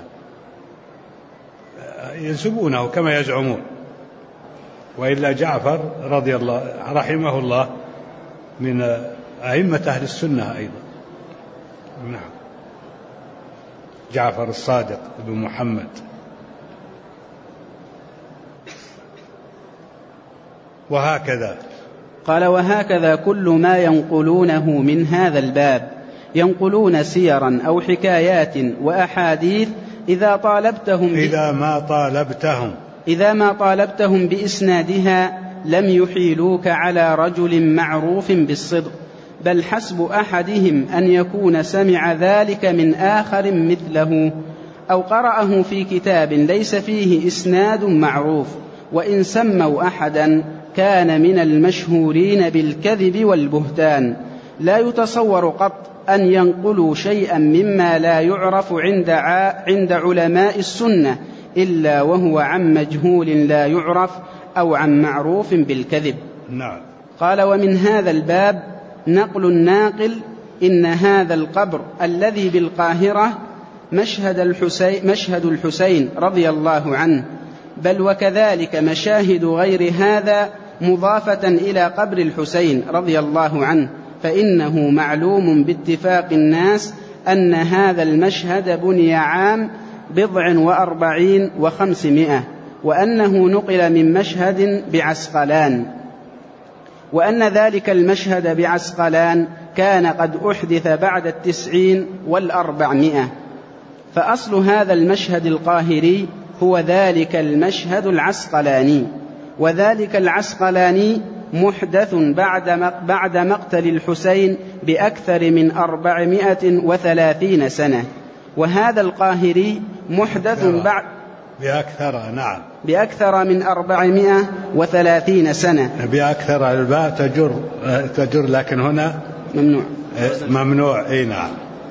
ينسبونه كما يزعمون، وإلا جعفر رضي الله رحمه الله من أئمة أهل السنة أيضا. نعم. جعفر الصادق بن محمد. وهكذا قال: وهكذا كل ما ينقلونه من هذا الباب، ينقلون سيرا أو حكايات وأحاديث إذا ما طالبتهم بإسنادها لم يحيلوك على رجل معروف بالصدق، بل حسب أحدهم أن يكون سمع ذلك من آخر مثله، أو قرأه في كتاب ليس فيه إسناد معروف، وإن سموا أحدا كان من المشهورين بالكذب والبهتان. لا يتصور قط أن ينقلوا شيئا مما لا يعرف عند علماء السنة إلا وهو عن مجهول لا يعرف أو عن معروف بالكذب. نعم. قال: ومن هذا الباب نقل الناقل إن هذا القبر الذي بالقاهرة مشهد الحسين رضي الله عنه، بل وكذلك مشاهد غير هذا مضافة إلى قبر الحسين رضي الله عنه، فإنه معلوم باتفاق الناس أن هذا المشهد بني عام 47 و500، وأنه نقل من مشهد بعسقلان، وأن ذلك المشهد بعسقلان كان قد أحدث بعد 90 و400، فأصل هذا المشهد القاهري هو ذلك المشهد العسقلاني، وذلك العسقلاني محدث بعد مقتل الحسين بأكثر من 430 سنة. وهذا القاهري محدث بعد بأكثر من 430 سنة. بأكثر الباء تجر لكن هنا ممنوع. أي نعم.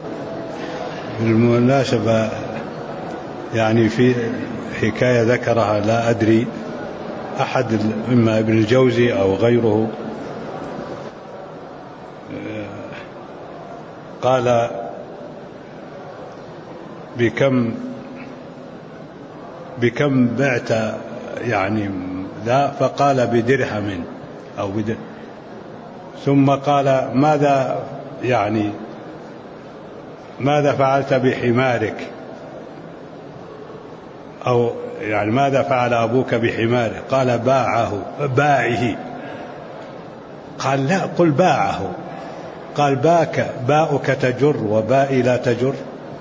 بالمناسبة يعني في حكاية ذكرها لا أدري أحد إما ابن الجوزي أو غيره قال بكم بعت يعني ذا، فقال بدرهم أو ثم قال ماذا فعلت بحمارك، أو يعني ماذا فعل أبوك بحماره؟ قال باعه. قال لا، قل باعه. قال باؤك تجر وبائي لا تجر.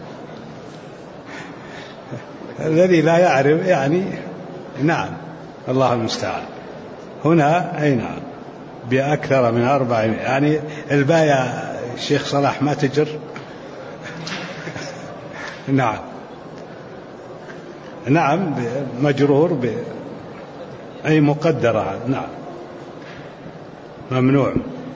الذي لا يعرف يعني نعم، الله المستعان. هنا أي نعم بأكثر من 400 يعني الباء يا شيخ صلاح ما تجر. نعم مجرور أي مقدرة. نعم ممنوع.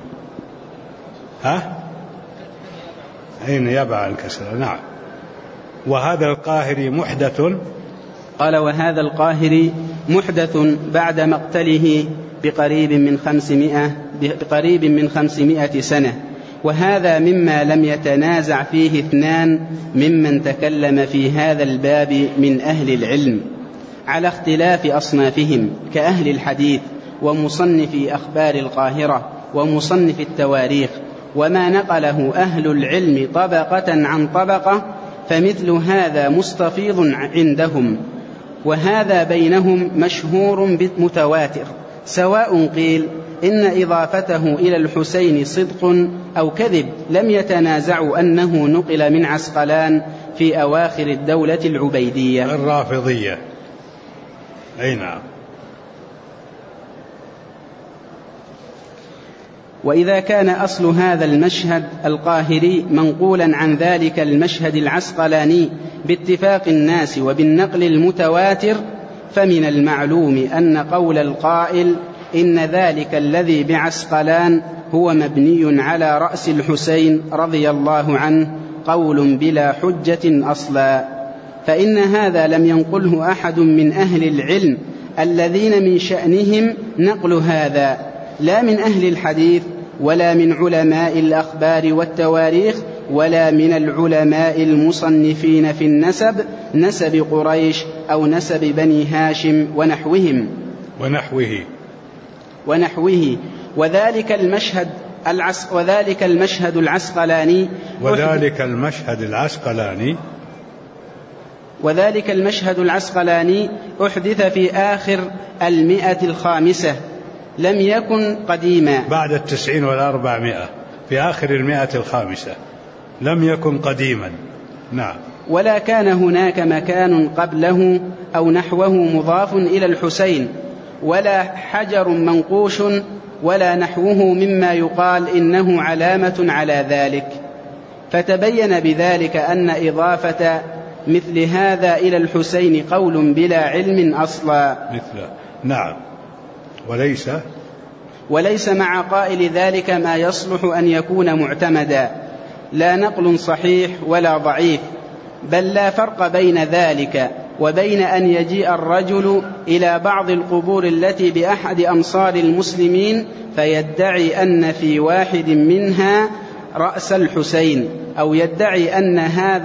أين يبع الكسر. نعم. وهذا القاهري محدث. قال وهذا القاهري محدث بعد مقتله بقريب من 500 سنة. وهذا مما لم يتنازع فيه اثنان ممن تكلم في هذا الباب من أهل العلم على اختلاف أصنافهم كأهل الحديث ومصنف أخبار القاهرة ومصنف التواريخ. وما نقله أهل العلم طبقة عن طبقة فمثل هذا مستفيض عندهم، وهذا بينهم مشهور متواتر، سواء قيل إن إضافته إلى الحسين صدق أو كذب. لم يتنازعوا أنه نقل من عسقلان في أواخر الدولة العبيدية الرافضية. أي نعم. وإذا كان أصل هذا المشهد القاهري منقولا عن ذلك المشهد العسقلاني باتفاق الناس وبالنقل المتواتر، فمن المعلوم أن قول القائل إن ذلك الذي بعسقلان هو مبني على رأس الحسين رضي الله عنه قول بلا حجة أصلا، فإن هذا لم ينقله أحد من أهل العلم الذين من شأنهم نقل هذا، لا من أهل الحديث ولا من علماء الأخبار والتواريخ ولا من العلماء المصنفين في النسب، نسب قريش أو نسب بني هاشم ونحوه. وذلك المشهد العسقلاني أحدث في آخر 150، لم يكن قديما. بعد 90 و400 في آخر 150 لم يكن قديما. نعم. ولا كان هناك مكان قبله أو نحوه مضاف إلى الحسين، ولا حجر منقوش ولا نحوه مما يقال إنه علامة على ذلك. فتبين بذلك أن إضافة مثل هذا إلى الحسين قول بلا علم أصلا. نعم. وليس مع قائل ذلك ما يصلح أن يكون معتمدا، لا نقل صحيح ولا ضعيف، بل لا فرق بين ذلك وبين أن يجيء الرجل إلى بعض القبور التي بأحد أمصار المسلمين فيدعي أن في واحد منها رأس الحسين، أو يدعي أن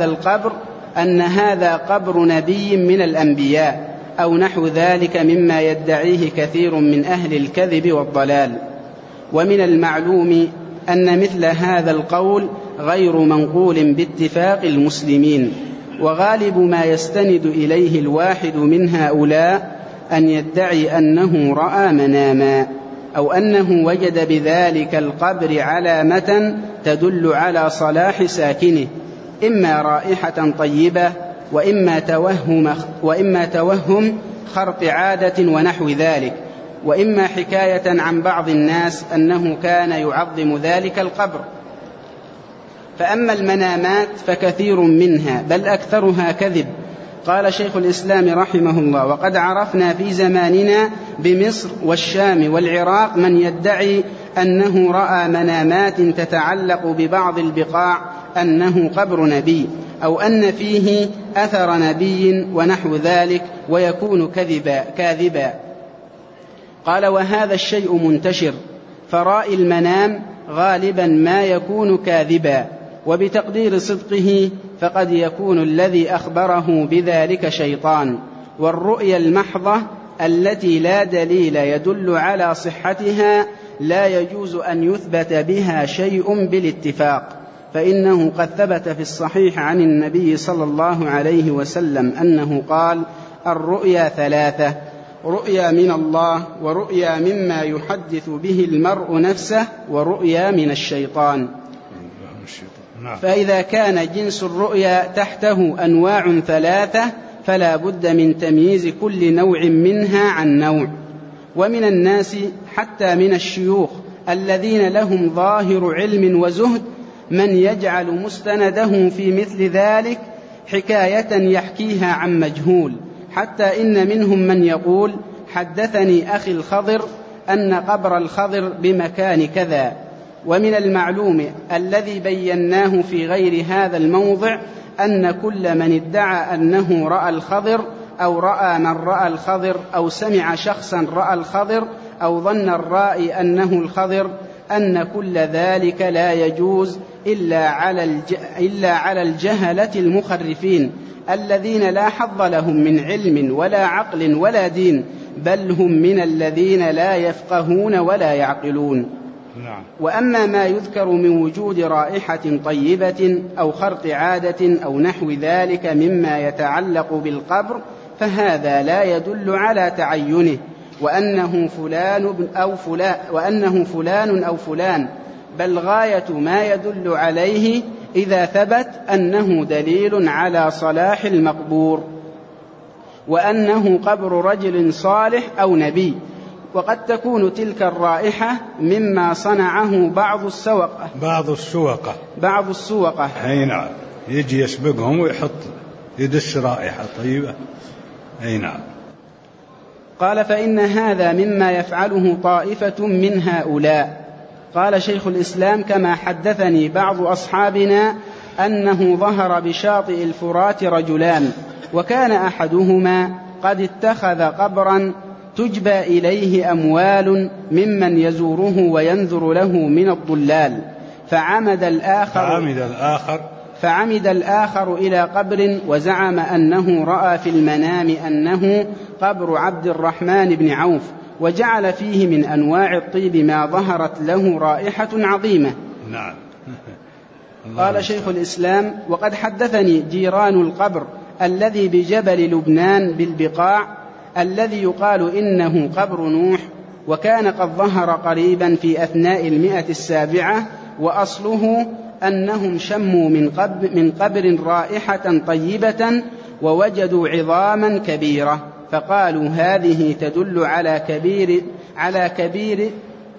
هذا قبر نبي من الأنبياء، أو نحو ذلك مما يدعيه كثير من أهل الكذب والضلال. ومن المعلوم أن مثل هذا القول غير منقول باتفاق المسلمين، وغالب ما يستند إليه الواحد من هؤلاء أن يدعي أنه رأى مناما، أو أنه وجد بذلك القبر علامة تدل على صلاح ساكنه، إما رائحة طيبة وإما توهم خرق عادة ونحو ذلك، وإما حكاية عن بعض الناس أنه كان يعظم ذلك القبر. فأما المنامات فكثير منها بل أكثرها كذب. قال شيخ الإسلام رحمه الله: وقد عرفنا في زماننا بمصر والشام والعراق من يدعي أنه رأى منامات تتعلق ببعض البقاع أنه قبر نبي أو أن فيه أثر نبي ونحو ذلك، ويكون كاذبا. قال: وهذا الشيء منتشر، فرائي المنام غالبا ما يكون كاذبا، وبتقدير صدقه فقد يكون الذي أخبره بذلك شيطان. والرؤيا المحضة التي لا دليل يدل على صحتها لا يجوز أن يثبت بها شيء بالاتفاق، فإنه قد ثبت في الصحيح عن النبي صلى الله عليه وسلم أنه قال: الرؤيا ثلاثة: رؤيا من الله، ورؤيا مما يحدث به المرء نفسه، ورؤيا من الشيطان. فإذا كان جنس الرؤيا تحته أنواع ثلاثة فلا بد من تمييز كل نوع منها عن نوع. ومن الناس حتى من الشيوخ الذين لهم ظاهر علم وزهد من يجعل مستنده في مثل ذلك حكاية يحكيها عن مجهول، حتى إن منهم من يقول: حدثني أخي الخضر أن قبر الخضر بمكان كذا. ومن المعلوم الذي بيناه في غير هذا الموضع أن كل من ادعى أنه رأى الخضر أو رأى من رأى الخضر أو سمع شخصا رأى الخضر أو ظن الرائي أنه الخضر أن كل ذلك لا يجوز إلا على الجهلة المخرفين الذين لا حظ لهم من علم ولا عقل ولا دين، بل هم من الذين لا يفقهون ولا يعقلون. وأما ما يذكر من وجود رائحة طيبة أو خرق عادة أو نحو ذلك مما يتعلق بالقبر فهذا لا يدل على تعينه وأنه فلان أو فلان، بل غاية ما يدل عليه إذا ثبت أنه دليل على صلاح المقبور وأنه قبر رجل صالح أو نبي. وقد تكون تلك الرائحة مما صنعه بعض السوقة. أي نعم، يجي يسبقهم ويحط يدس رائحة طيبة. أي نعم. قال: فإن هذا مما يفعله طائفة من هؤلاء. قال شيخ الإسلام: كما حدثني بعض أصحابنا أنه ظهر بشاطئ الفرات رجلان، وكان أحدهما قد اتخذ قبرا تجبى إليه أموال ممن يزوره وينذر له من الضلال، فعمد الآخر إلى قبر وزعم أنه رأى في المنام أنه قبر عبد الرحمن بن عوف، وجعل فيه من أنواع الطيب ما ظهرت له رائحة عظيمة. نعم. قال شيخ الإسلام: وقد حدثني جيران القبر الذي بجبل لبنان بالبقاع الذي يقال إنه قبر نوح، وكان قد ظهر قريبا في أثناء 107، وأصله أنهم شموا من قبر رائحة طيبة ووجدوا عظاما كبيرة، فقالوا هذه تدل على كبير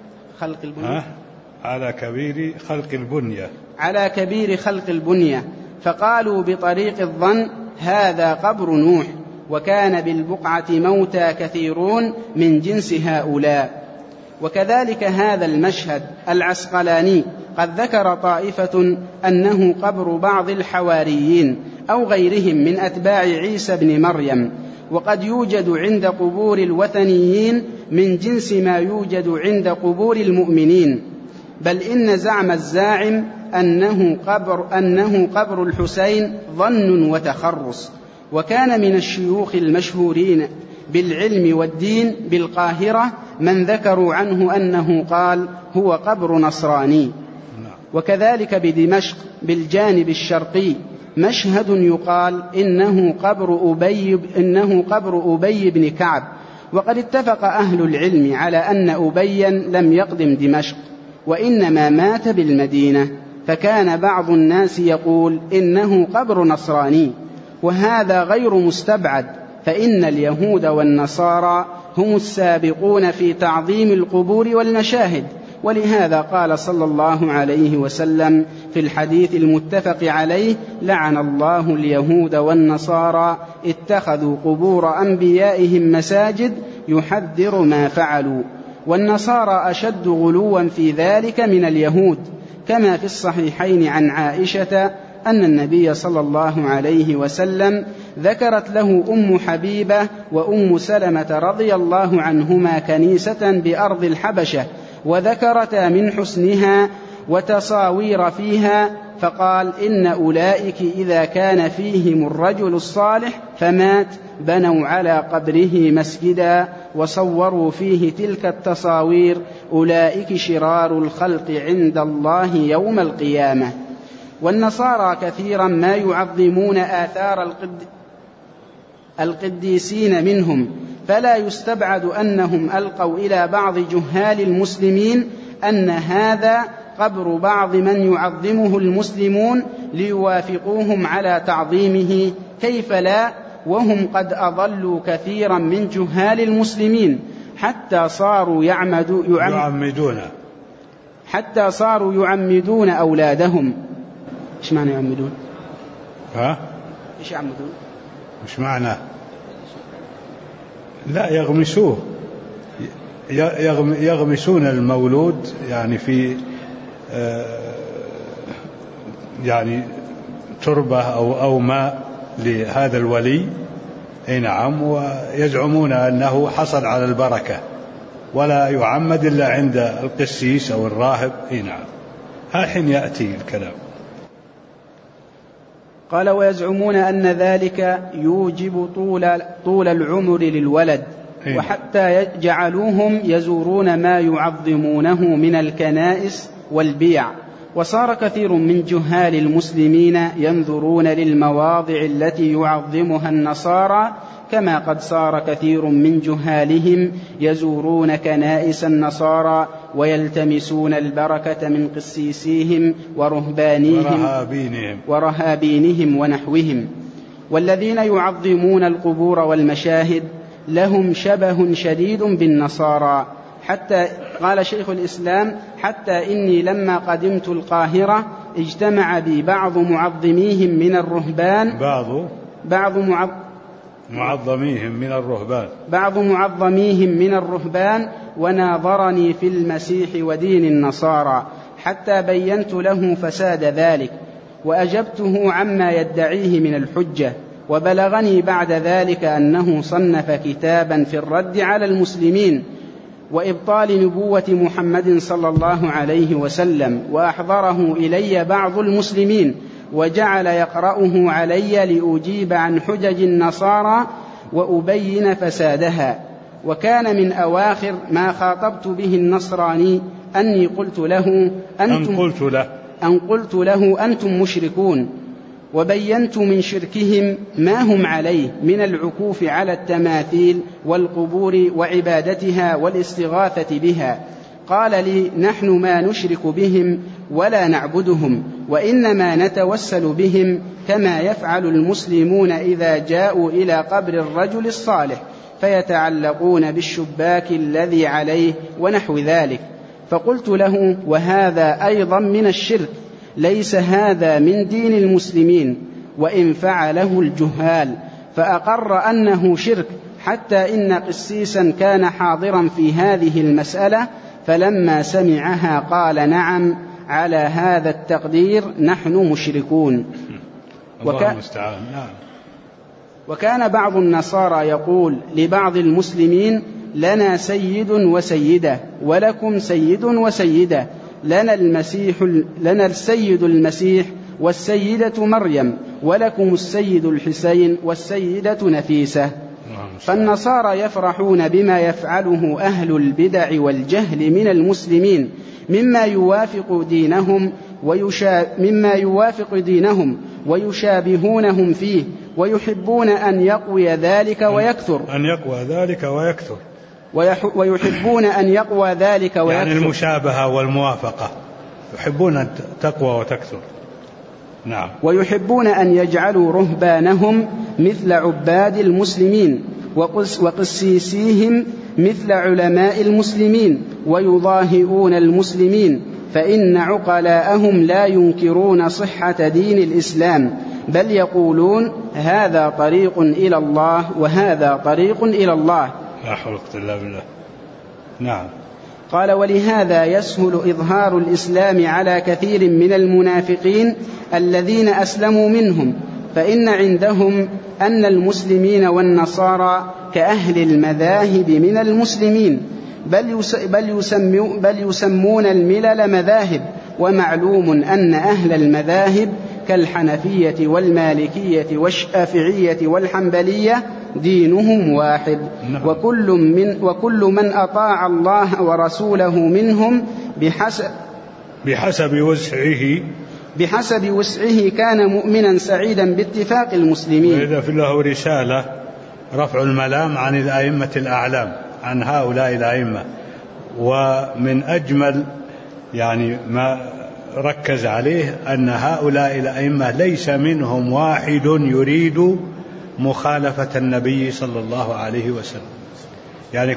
خلق البنية، فقالوا بطريق الظن هذا قبر نوح، وكان بالبقعة موتى كثيرون من جنس هؤلاء. وكذلك هذا المشهد العسقلاني قد ذكر طائفة أنه قبر بعض الحواريين أو غيرهم من أتباع عيسى بن مريم، وقد يوجد عند قبور الوثنيين من جنس ما يوجد عند قبور المؤمنين، بل إن زعم الزاعم أنه قبر الحسين ظن وتخرص. وكان من الشيوخ المشهورين بالعلم والدين بالقاهرة من ذكروا عنه أنه قال هو قبر نصراني. وكذلك بدمشق بالجانب الشرقي مشهد يقال إنه قبر أبي بن كعب، وقد اتفق أهل العلم على أن أبيا لم يقدم دمشق وإنما مات بالمدينة، فكان بعض الناس يقول إنه قبر نصراني، وهذا غير مستبعد، فإن اليهود والنصارى هم السابقون في تعظيم القبور والمشاهد. ولهذا قال صلى الله عليه وسلم في الحديث المتفق عليه: لعن الله اليهود والنصارى اتخذوا قبور أنبيائهم مساجد، يحذر ما فعلوا. والنصارى أشد غلوا في ذلك من اليهود، كما في الصحيحين عن عائشة أن النبي صلى الله عليه وسلم ذكرت له أم حبيبة وأم سلمة رضي الله عنهما كنيسة بأرض الحبشة، وذكرتا من حسنها وتصاوير فيها، فقال: إن أولئك إذا كان فيهم الرجل الصالح فمات بنوا على قبره مسجدا وصوروا فيه تلك التصاوير، أولئك شرار الخلق عند الله يوم القيامة. والنصارى كثيرا ما يعظمون آثار القديسين منهم، فلا يستبعد أنهم ألقوا إلى بعض جهال المسلمين أن هذا قبر بعض من يعظمه المسلمون ليوافقوهم على تعظيمه، كيف لا وهم قد أضلوا كثيرا من جهال المسلمين حتى صاروا يعمدون أولادهم. إيش معنى يعمدون؟ إيش يعمدون؟ إيش معنى؟ لا، يغمسوه، يغمسون المولود يعني في يعني تربة أو ماء لهذا الولي، نعم، ويزعمون أنه حصل على البركة، ولا يعمد إلا عند القسيس أو الراهب. نعم، الحين يأتي الكلام. قال: ويزعمون أن ذلك يوجب طول العمر للولد، وحتى جعلوهم يزورون ما يعظمونه من الكنائس والبيع. وصار كثير من جهال المسلمين ينظرون للمواضع التي يعظمها النصارى، كما قد صار كثير من جهالهم يزورون كنائس النصارى ويلتمسون البركة من قسيسيهم ورهابينهم ونحوهم. والذين يعظمون القبور والمشاهد لهم شبه شديد بالنصارى، حتى قال شيخ الإسلام: حتى إني لما قدمت القاهرة اجتمع بي بعض معظميهم من الرهبان وناظرني في المسيح ودين النصارى، حتى بينت له فساد ذلك وأجبته عما يدعيه من الحجة. وبلغني بعد ذلك أنه صنف كتابا في الرد على المسلمين وإبطال نبوة محمد صلى الله عليه وسلم، وأحضره إلي بعض المسلمين وجعل يقرأه علي لأجيب عن حجج النصارى وأبين فسادها. وكان من أواخر ما خاطبت به النصراني أني قلت له أنتم مشركون، وبينت من شركهم ما هم عليه من العكوف على التماثيل والقبور وعبادتها والاستغاثة بها. قال لي: نحن ما نشرك بهم ولا نعبدهم، وإنما نتوسل بهم كما يفعل المسلمون إذا جاءوا إلى قبر الرجل الصالح فيتعلقون بالشباك الذي عليه ونحو ذلك. فقلت له: وهذا أيضا من الشرك، ليس هذا من دين المسلمين وإن فعله الجهال. فأقر أنه شرك، حتى إن قسيسا كان حاضرا في هذه المسألة فلما سمعها قال: نعم، على هذا التقدير نحن مشركون. وكان بعض النصارى يقول لبعض المسلمين: لنا سيد وسيدة ولكم سيد وسيدة، لنا السيد المسيح والسيدة مريم، ولكم السيد الحسين والسيدة نفيسة. فالنصارى يفرحون بما يفعله أهل البدع والجهل من المسلمين مما يوافق دينهم ويشابهونهم فيه، ويحبون أن يقوى ذلك ويكثر يعني المشابهة والموافقة، يحبون أن تقوى وتكثر. نعم. ويحبون أن يجعلوا رهبانهم مثل عباد المسلمين، وقسيسيهم مثل علماء المسلمين ويضاهئون المسلمين، فإن عقلاءهم لا ينكرون صحة دين الإسلام، بل يقولون هذا طريق إلى الله وهذا طريق إلى الله. لا حول ولا قوة إلا بالله. نعم. قال: ولهذا يسهل إظهار الإسلام على كثير من المنافقين الذين أسلموا منهم، فإن عندهم أن المسلمين والنصارى كأهل المذاهب من المسلمين، بل يسمون الملل مذاهب، ومعلوم أن أهل المذاهب كالحنفية والمالكية والشافعية والحنبلية دينهم واحد، وكل من أطاع الله ورسوله منهم بحسب وسعه كان مؤمنا سعيدا باتفاق المسلمين. وإذا في له رسالة رفع الملام عن الأئمة الأعلام، عن هؤلاء الأئمة، ومن أجمل يعني ما ركز عليه أن هؤلاء الأئمة ليس منهم واحد يريد مخالفة النبي صلى الله عليه وسلم، يعني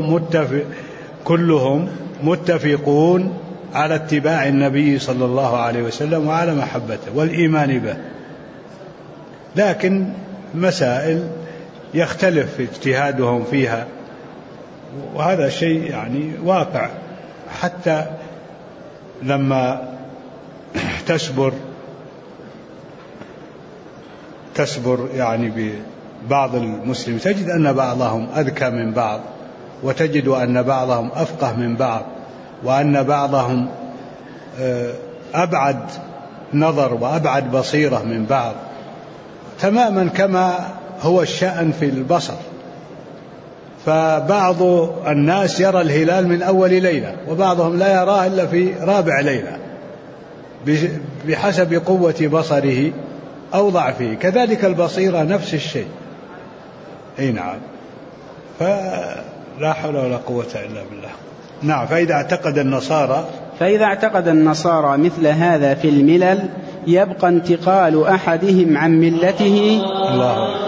كلهم متفقون على اتباع النبي صلى الله عليه وسلم وعلى محبته والإيمان به، لكن مسائل يختلف اجتهادهم فيها، وهذا شيء يعني واقع. حتى لما تسبر يعني ببعض المسلمين تجد أن بعضهم أذكى من بعض، وتجد أن بعضهم أفقه من بعض، وأن بعضهم أبعد نظر وأبعد بصيرة من بعض، تماما كما هو الشأن في البصر. فبعض الناس يرى الهلال من أول ليلة، وبعضهم لا يراه إلا في رابع ليلة بحسب قوة بصره أو ضعفه. كذلك البصيرة نفس الشيء. أي نعم. فلا حول ولا قوة إلا بالله. نعم. فإذا اعتقد النصارى مثل هذا في الملل يبقى انتقال أحدهم عن ملته